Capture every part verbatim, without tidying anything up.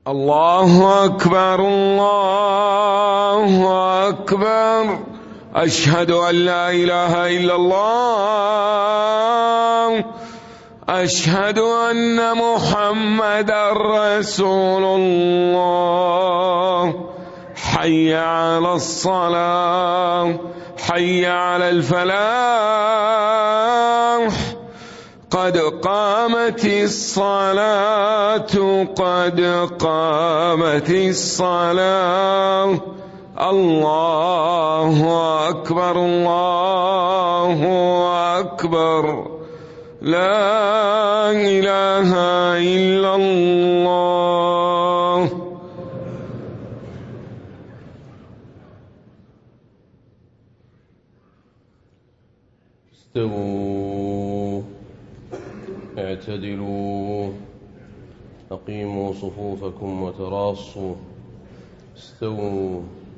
الله أكبر الله أكبر. أشهد أن لا إله إلا الله. أشهد أن محمدًا رسول الله. حي على الصلاة، حي على الفلاح، قد قامت الصلاة، قد قامت الصلاة. الله أكبر الله أكبر. لا إله إلا الله. استووا، اعتدلوا، أقيموا صفوفكم وتراصوا. استووا.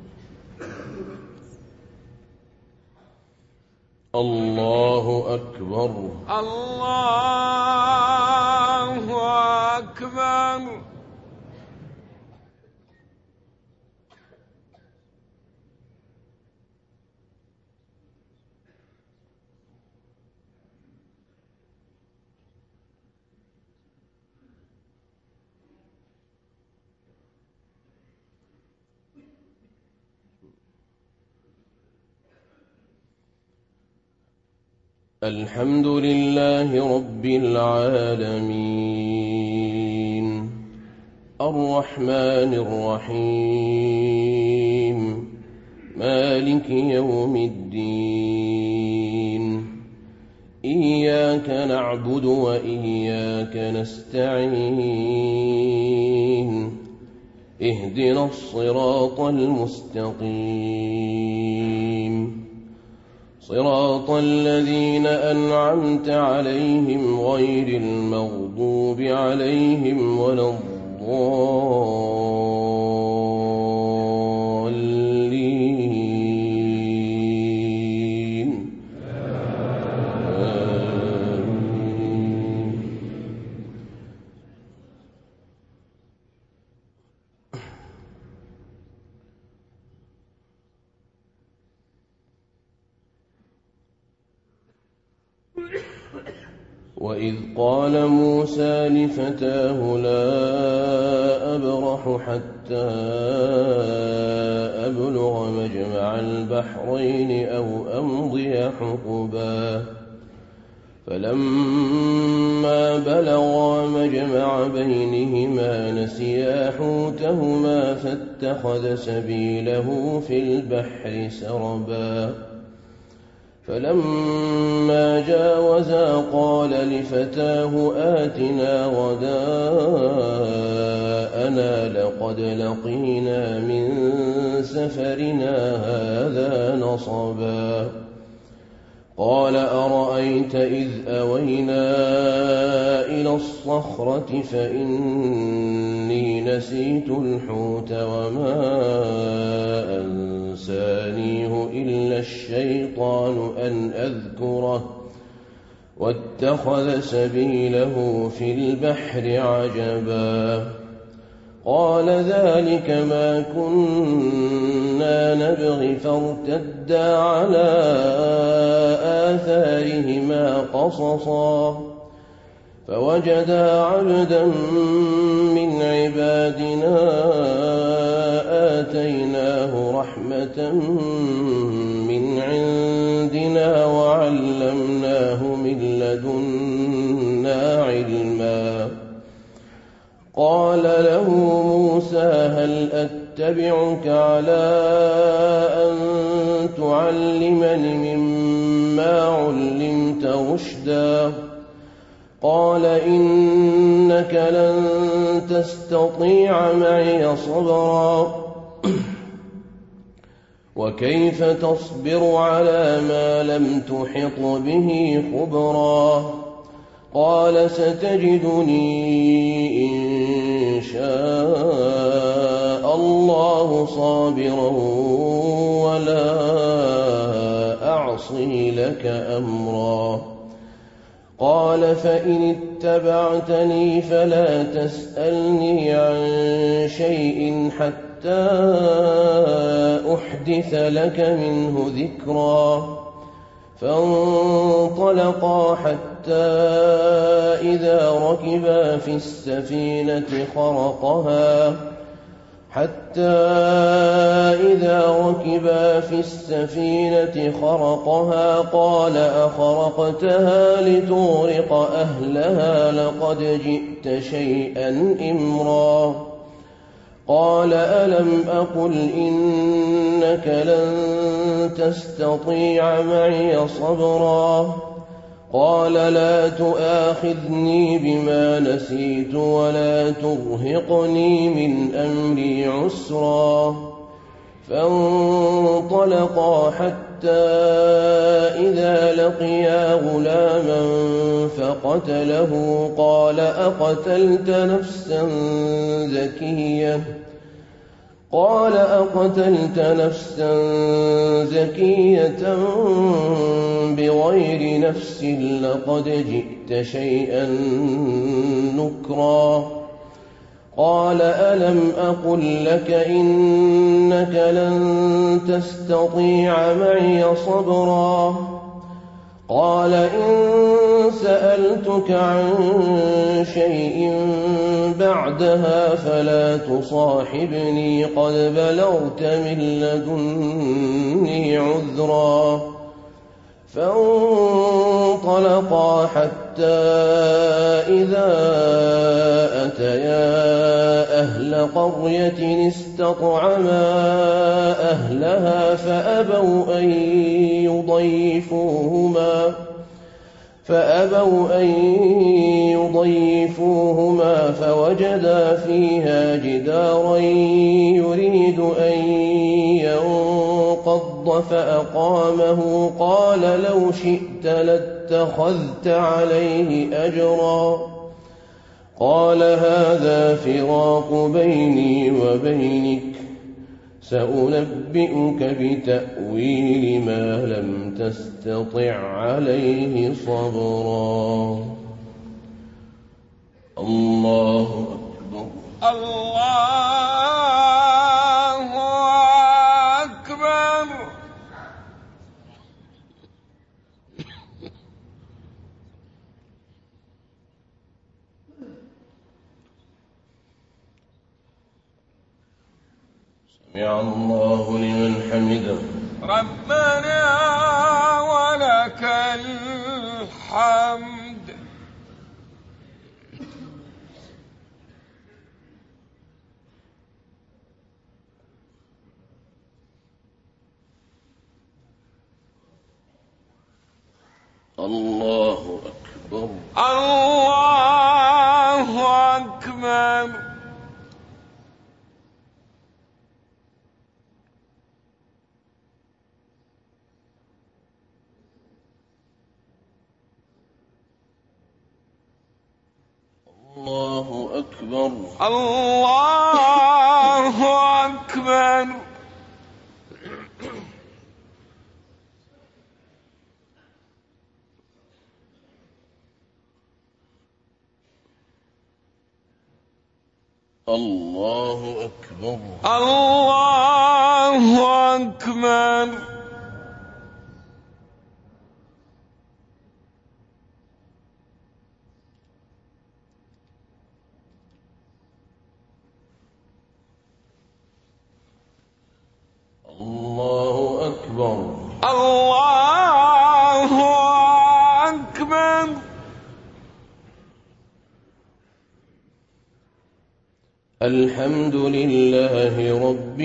الله أكبر الله أكبر. الحمد لله رب العالمين، الرحمن الرحيم، مالك يوم الدين. إياك نعبد وإياك نستعين. اهدنا الصراط المستقيم، صراط الذين أنعمت عليهم غير المغضوب عليهم ولا الضالين. آمين. وإذ قال موسى لفتاه لا أبرح حتى أبلغ مجمع البحرين أو أمضي حقبا، فلما بلغا مجمع بينهما نسيا حوتهما فاتخذ سبيله في البحر سربا. فلما جاوزا قال لفتاه آتنا غداءنا لقد لقينا من سفرنا هذا نصبا. قال أرأيت إذ أوينا إلى الصخرة فإني نسيت الحوت وما أنسانيه إلا الشيطان أن أذكره واتخذ سبيله في البحر عجبا. قال ذلك ما كنا نبغي فارتدا على آثارهما قصصا. فوجدا عبدا من عبادنا آتيناه رحمة من عندنا وعلمناه من لدنا علما. قال له موسى هل أتبعك على أن تعلمني مما علمت رشدا؟ قال إنك لن تستطيع معي صبرا وكيف تصبر على ما لم تحط به خبرا؟ قال ستجدني إن شاء الله صابرا ولا أعصي لك أمرا. قال فإن اتبعتني فلا تسألني عن شيء حتى أحدث لك منه ذكرا فانطلقا حتى إذا ركبا في السفينة خرقها حتى إذا ركبا في السفينة خرقها قال أخرقتها لتغرق أهلها لقد جئت شيئا إمرا قال ألم أقل إنك لن تستطيع معي صبرا قال لا تؤاخذني بما نسيت ولا ترهقني من أمري عسرا فانطلقا حتى إذا لقيا غلاما فقتله قال أقتلت نفسا زكية قال أقتلت نفسا زكية بغير نفس لقد جئت شيئا نكرا قال ألم أقل لك إنك لن تستطيع معي صبرا قال إن سألتك عن شيء بعدها فلا تصاحبني قد بلغت من لدني عذرا فانطلقا حتى إذا أتيا أهل قرية استطعما أهلها فأبوا أن يضيفوهما فأبوا أن يضيفوهما فوجدا فيها جدارا يريد أن ينقض فأقامه قال لو شئت لاتخذت عليه أجرا قال هذا فراق بيني وبينك سأنبئك بتأويل ما لم تستطع عليه صبرا الله أكبر الله أكبر سمع الله لمن حمده ربنا ولك الحمد الله أكبر الله أكبر الله أكبر الله أكبر الله أكبر الله أكبر الله أكبر الله أكبر الحمد لله رب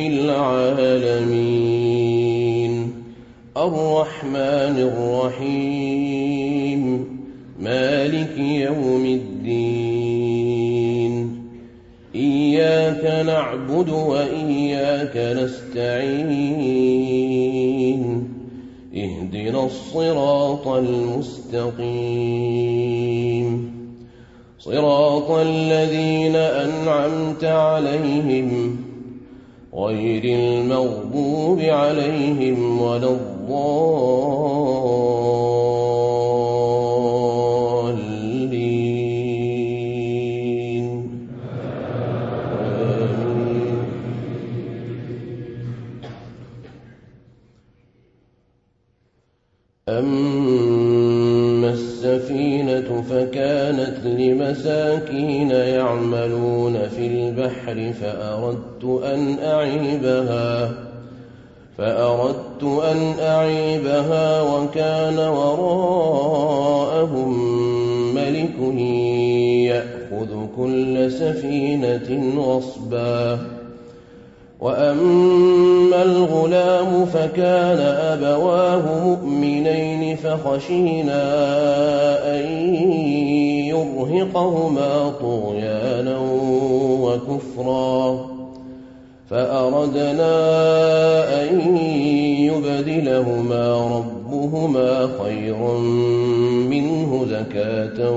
العالمين الرحمن الرحيم مالك يوم الدين إياك نعبد وإياك نستعين اهدنا الصراط المستقيم صراط الذين أنعمت عليهم غير المغضوب عليهم ولا الضالين آمين أما السفينة فكانت لمساكين يعملون في البحر فأردت أن أعيبها فأردت أن أعيبها وكان وراءهم ملك يأخذ كل سفينة غصبا. وأما الغلام فكان أبواه مؤمنين فخشينا أن يرهقهما طغيانا وكفرا فأردنا أن يبدلهما ربهما خيرا منه زكاة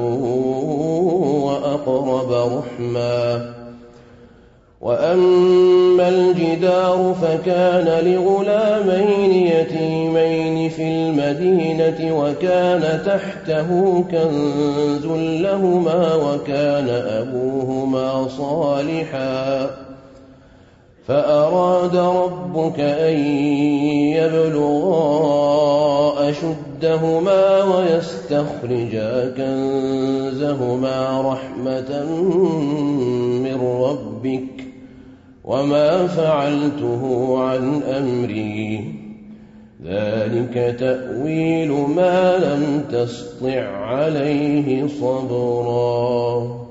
وأقرب رحما. وأما الجدار فكان لغلامين يتيمين في المدينة وكان تحته كنز لهما وكان أبوهما صالحا فأراد ربك أن يبلغا أشدهما ويستخرجا كنزهما رحمة من ربك وما فعلته عن أمري ذلك تأويل ما لم تسطع عليه صبرا.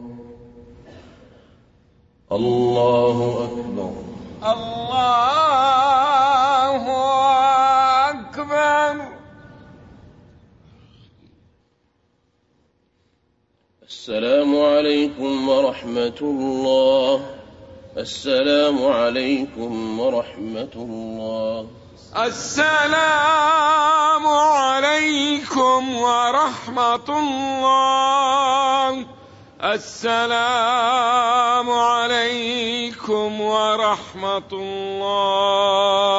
الله أكبر. الله أكبر. السلام عليكم ورحمة الله. السلام عليكم ورحمة الله. السلام عليكم ورحمة الله. السلام عليكم ورحمة الله.